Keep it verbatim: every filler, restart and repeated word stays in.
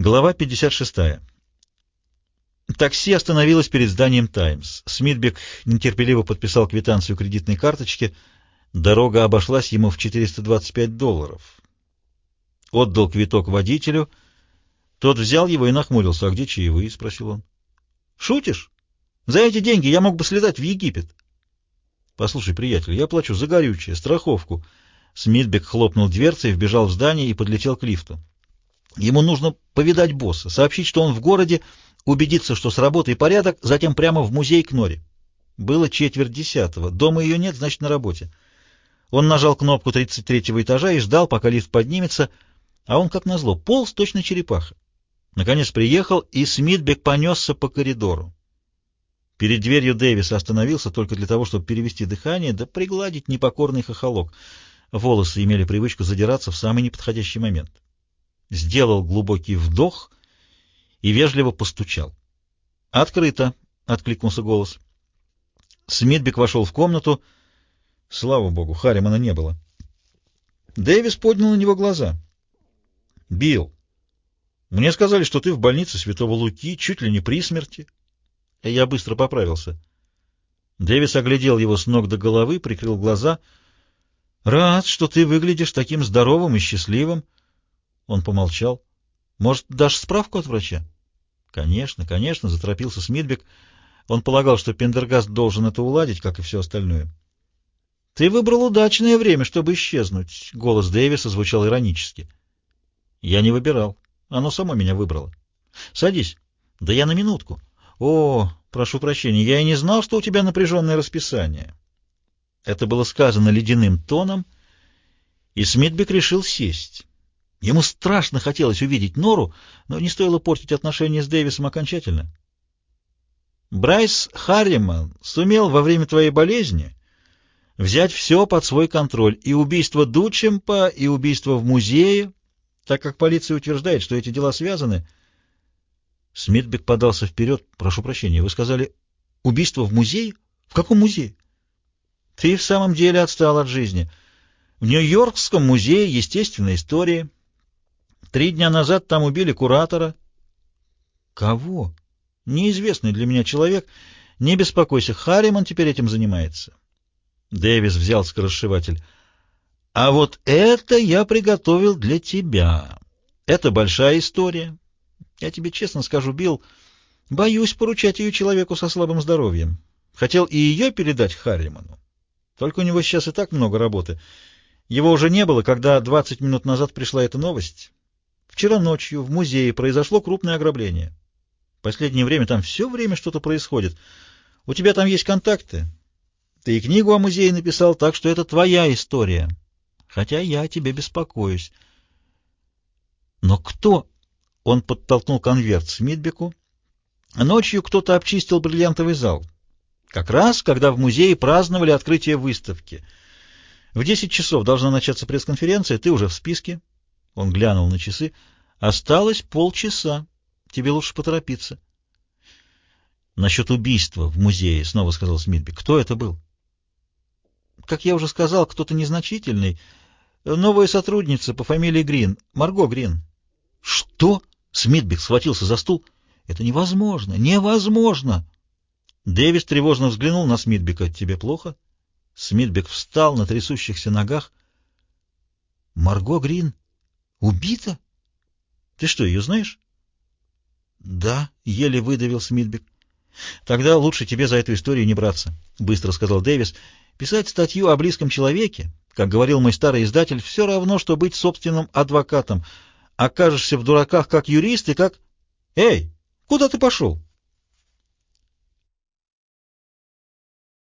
Глава пятьдесят шесть. Такси остановилось перед зданием «Таймс». Смитбек нетерпеливо подписал квитанцию кредитной карточки. Дорога обошлась ему в четыреста двадцать пять долларов. Отдал квиток водителю. Тот взял его и нахмурился. «А где чаевые?» — спросил он. «Шутишь? За эти деньги я мог бы слетать в Египет». «Послушай, приятель, я плачу за горючее, страховку». Смитбек хлопнул дверцей, вбежал в здание и подлетел к лифту. Ему нужно повидать босса, сообщить, что он в городе, убедиться, что с работой порядок, затем прямо в музей к Норе. Было четверть десятого. Дома ее нет, значит, на работе. Он нажал кнопку тридцать третьего этажа и ждал, пока лифт поднимется, а он, как назло, полз точно черепаха. Наконец приехал, и Смитбек понесся по коридору. Перед дверью Дэвис остановился только для того, чтобы перевести дыхание да пригладить непокорный хохолок. Волосы имели привычку задираться в самый неподходящий момент. Сделал глубокий вдох и вежливо постучал. «Открыто!» — откликнулся голос. Смитбек вошел в комнату. Слава богу, Харримана не было. Дэвис поднял на него глаза. «Билл, мне сказали, что ты в больнице Святого Луки, чуть ли не при смерти». Я быстро поправился. Дэвис оглядел его с ног до головы, прикрыл глаза. «Рад, что ты выглядишь таким здоровым и счастливым». Он помолчал. «Может, дашь справку от врача?» «Конечно, конечно», — заторопился Смитбек. Он полагал, что Пендергаст должен это уладить, как и все остальное. «Ты выбрал удачное время, чтобы исчезнуть», — голос Дэвиса звучал иронически. «Я не выбирал. Оно само меня выбрало. Садись». «Да я на минутку». «О, прошу прощения, я и не знал, что у тебя напряженное расписание». Это было сказано ледяным тоном, и Смитбек решил сесть. Ему страшно хотелось увидеть Нору, но не стоило портить отношения с Дэвисом окончательно. «Брайс Харриман сумел во время твоей болезни взять все под свой контроль, и убийство Дучемпа, и убийство в музее, так как полиция утверждает, что эти дела связаны». Смитбек подался вперед. «Прошу прощения, вы сказали, убийство в музее? В каком музее?» «Ты в самом деле отстал от жизни. В Нью-Йоркском музее естественной истории. Три дня назад там убили куратора». «Кого?» «Неизвестный для меня человек. Не беспокойся, Харриман теперь этим занимается». Дэвис взял скоросшиватель. «А вот это я приготовил для тебя. Это большая история. Я тебе честно скажу, Билл, боюсь поручать ее человеку со слабым здоровьем. Хотел и ее передать Харриману. Только у него сейчас и так много работы. Его уже не было, когда двадцать минут назад пришла эта новость. Вчера ночью в музее произошло крупное ограбление. В последнее время там все время что-то происходит. У тебя там есть контакты. Ты и книгу о музее написал, так что это твоя история. Хотя я о тебе беспокоюсь». «Но кто?» Он подтолкнул конверт Смитбеку. «Ночью кто-то обчистил бриллиантовый зал. Как раз, когда в музее праздновали открытие выставки. В десять часов должна начаться пресс-конференция, ты уже в списке». Он глянул на часы. «Осталось полчаса. Тебе лучше поторопиться». «Насчет убийства в музее», — снова сказал Смитбек. «Кто это был?» «Как я уже сказал, кто-то незначительный. Новая сотрудница по фамилии Грин, Марго Грин». «Что?» — Смитбек схватился за стул. «Это невозможно! Невозможно!» Дэвис тревожно взглянул на Смитбека. «Тебе плохо?» Смитбек встал на трясущихся ногах. «Марго Грин убита? Ты что, ее знаешь?» «Да», — еле выдавил Смитбек. «Тогда лучше тебе за эту историю не браться», — быстро сказал Дэвис. «Писать статью о близком человеке, как говорил мой старый издатель, все равно, что быть собственным адвокатом. Окажешься в дураках как юрист и как...» «Эй, куда ты пошел?»